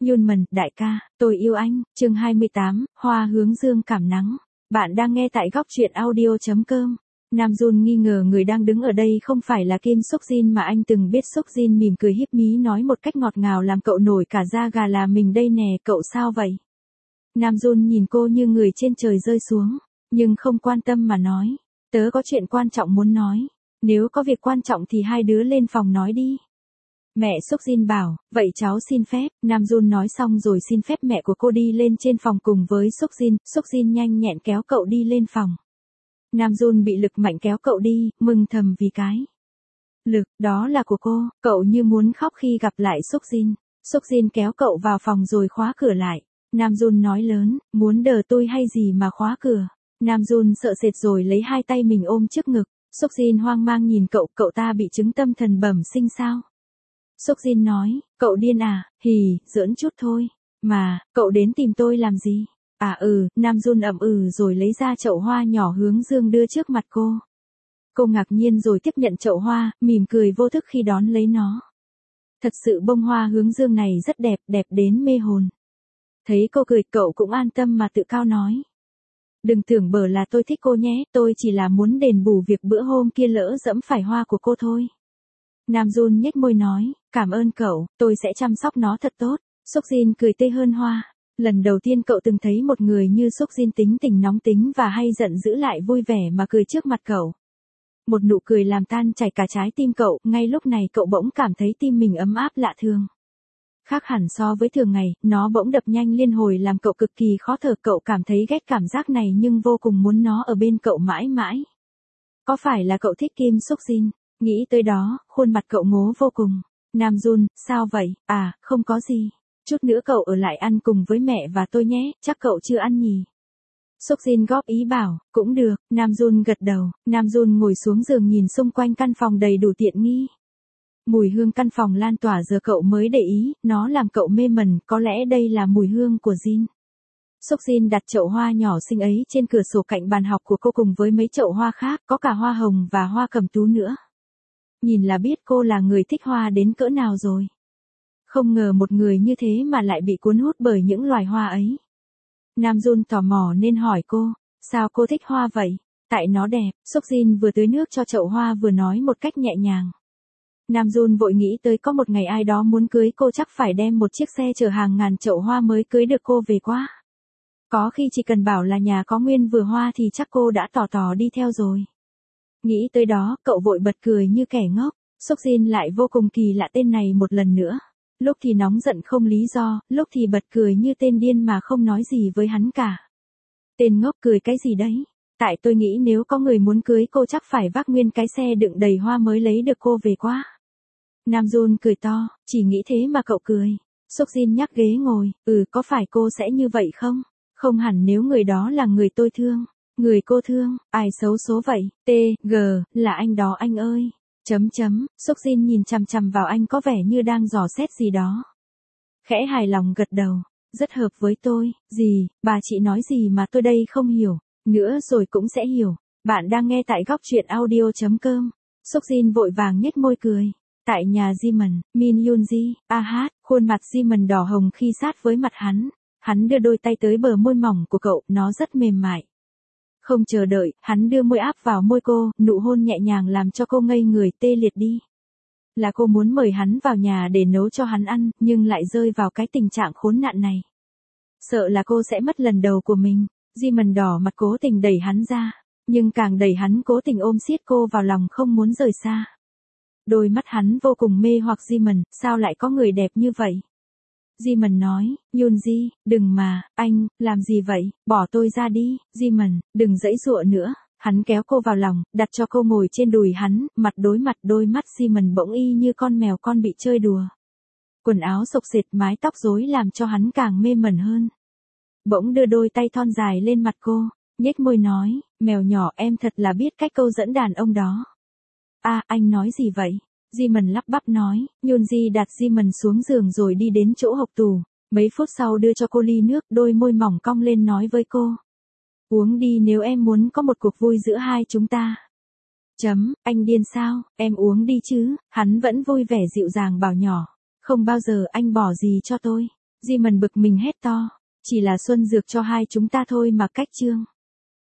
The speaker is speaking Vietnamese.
Yunman, đại ca, tôi yêu anh, chương 28, Hoa hướng dương cảm nắng. Bạn đang nghe tại góc truyện audio.com. Nam Jun nghi ngờ người đang đứng ở đây không phải là Kim Suk Jin mà anh từng biết. Suk Jin mỉm cười híp mí nói một cách ngọt ngào làm cậu nổi cả da gà là mình đây nè, cậu sao vậy? Nam Jun nhìn cô như người trên trời rơi xuống, nhưng không quan tâm mà nói, tớ có chuyện quan trọng muốn nói, nếu có việc quan trọng thì hai đứa lên phòng nói đi. Mẹ Suk Jin bảo, vậy cháu xin phép. Nam Jun nói xong rồi xin phép mẹ của cô đi lên trên phòng cùng với Suk Jin. Suk Jin nhanh nhẹn kéo cậu đi lên phòng. Nam Jun bị lực mạnh kéo cậu đi, mừng thầm vì cái lực đó là của cô. Cậu như muốn khóc khi gặp lại Suk Jin. Suk Jin kéo cậu vào phòng rồi khóa cửa lại. Nam Jun nói lớn, muốn đờ tôi hay gì mà khóa cửa. Nam Jun sợ sệt rồi lấy hai tay mình ôm trước ngực. Suk Jin hoang mang nhìn cậu, cậu ta bị chứng tâm thần bẩm sinh sao? Suk Jin nói, cậu điên à, giỡn chút thôi. Mà, cậu đến tìm tôi làm gì? À Nam Jun ậm rồi lấy ra chậu hoa nhỏ hướng dương đưa trước mặt cô. Cô ngạc nhiên rồi tiếp nhận chậu hoa, mỉm cười vô thức khi đón lấy nó. Thật sự bông hoa hướng dương này rất đẹp, đẹp đến mê hồn. Thấy cô cười, cậu cũng an tâm mà tự cao nói. Đừng tưởng bở là tôi thích cô nhé, tôi chỉ là muốn đền bù việc bữa hôm kia lỡ dẫm phải hoa của cô thôi. Nam Jun nhếch môi nói, cảm ơn cậu, tôi sẽ chăm sóc nó thật tốt. Suk Jin cười tươi hơn hoa. Lần đầu tiên cậu từng thấy một người như Suk Jin tính tình nóng tính và hay giận dữ lại vui vẻ mà cười trước mặt cậu. Một nụ cười làm tan chảy cả trái tim cậu, ngay lúc này cậu bỗng cảm thấy tim mình ấm áp lạ thường. Khác hẳn so với thường ngày, nó bỗng đập nhanh liên hồi làm cậu cực kỳ khó thở. Cậu cảm thấy ghét cảm giác này nhưng vô cùng muốn nó ở bên cậu mãi mãi. Có phải là cậu thích Kim Suk Jin? Nghĩ tới đó, khuôn mặt cậu ngố vô cùng. Nam Jun, sao vậy? À, không có gì. Chút nữa cậu ở lại ăn cùng với mẹ và tôi nhé, chắc cậu chưa ăn nhỉ? Suk Jin góp ý bảo, cũng được. Nam Jun gật đầu. Nam Jun ngồi xuống giường nhìn xung quanh căn phòng đầy đủ tiện nghi. Mùi hương căn phòng lan tỏa giờ cậu mới để ý, nó làm cậu mê mẩn, có lẽ đây là mùi hương của Jin. Suk Jin đặt chậu hoa nhỏ xinh ấy trên cửa sổ cạnh bàn học của cô cùng với mấy chậu hoa khác, có cả hoa hồng và hoa cẩm tú nữa. Nhìn là biết cô là người thích hoa đến cỡ nào rồi. Không ngờ một người như thế mà lại bị cuốn hút bởi những loài hoa ấy. Nam Jun tò mò nên hỏi cô, sao cô thích hoa vậy? Tại nó đẹp. Suk Jin vừa tưới nước cho chậu hoa vừa nói một cách nhẹ nhàng. Nam Jun vội nghĩ tới có một ngày ai đó muốn cưới cô chắc phải đem một chiếc xe chở hàng ngàn chậu hoa mới cưới được cô về quá. Có khi chỉ cần bảo là nhà có nguyên vườn hoa thì chắc cô đã tỏ đi theo rồi. Nghĩ tới đó, cậu vội bật cười như kẻ ngốc. Suk Jin lại vô cùng kỳ lạ tên này một lần nữa. Lúc thì nóng giận không lý do, lúc thì bật cười như tên điên mà không nói gì với hắn cả. Tên ngốc cười cái gì đấy? Tại tôi nghĩ nếu có người muốn cưới cô chắc phải vác nguyên cái xe đựng đầy hoa mới lấy được cô về quá. Nam Jun cười to, chỉ nghĩ thế mà cậu cười. Suk Jin nhắc ghế ngồi, có phải cô sẽ như vậy không? Không hẳn nếu người đó là người tôi thương. Người cô thương, ai xấu số vậy? Là anh đó anh ơi. Suk Jin nhìn chằm chằm vào anh có vẻ như đang dò xét gì đó. Khẽ hài lòng gật đầu, rất hợp với tôi. Gì, bà chị nói gì mà tôi đây không hiểu, nữa rồi cũng sẽ hiểu. Bạn đang nghe tại góc truyện audio.com. Suk Jin vội vàng nhếch môi cười. Tại nhà Jimin, Min Yoonji, khuôn mặt Jimin đỏ hồng khi sát với mặt hắn. Hắn đưa đôi tay tới bờ môi mỏng của cậu, nó rất mềm mại. Không chờ đợi, hắn đưa môi áp vào môi cô, nụ hôn nhẹ nhàng làm cho cô ngây người tê liệt đi. Là cô muốn mời hắn vào nhà để nấu cho hắn ăn, nhưng lại rơi vào cái tình trạng khốn nạn này. Sợ là cô sẽ mất lần đầu của mình. Jimin đỏ mặt cố tình đẩy hắn ra, nhưng càng đẩy hắn cố tình ôm siết cô vào lòng không muốn rời xa. Đôi mắt hắn vô cùng mê hoặc. Jimin, sao lại có người đẹp như vậy? Jimin nói, Yoonji, đừng mà, anh, làm gì vậy, bỏ tôi ra đi. Jimin, đừng giãy giụa nữa. Hắn kéo cô vào lòng, đặt cho cô ngồi trên đùi hắn, mặt đối mặt. Đôi mắt Jimin bỗng y như con mèo con bị chơi đùa. Quần áo xộc xệch, mái tóc rối làm cho hắn càng mê mẩn hơn. Bỗng đưa đôi tay thon dài lên mặt cô, nhếch môi nói, mèo nhỏ em thật là biết cách câu dẫn đàn ông đó. Anh nói gì vậy? Jimin lắp bắp nói. Yoonji đặt Jimin xuống giường rồi đi đến chỗ hộc tủ. Mấy phút sau đưa cho cô ly nước, đôi môi mỏng cong lên nói với cô. Uống đi nếu em muốn có một cuộc vui giữa hai chúng ta. Anh điên sao, em uống đi chứ. Hắn vẫn vui vẻ dịu dàng bảo nhỏ. Không bao giờ anh bỏ gì cho tôi. Di Mần bực mình hét to. Chỉ là xuân dược cho hai chúng ta thôi mà cách Trương.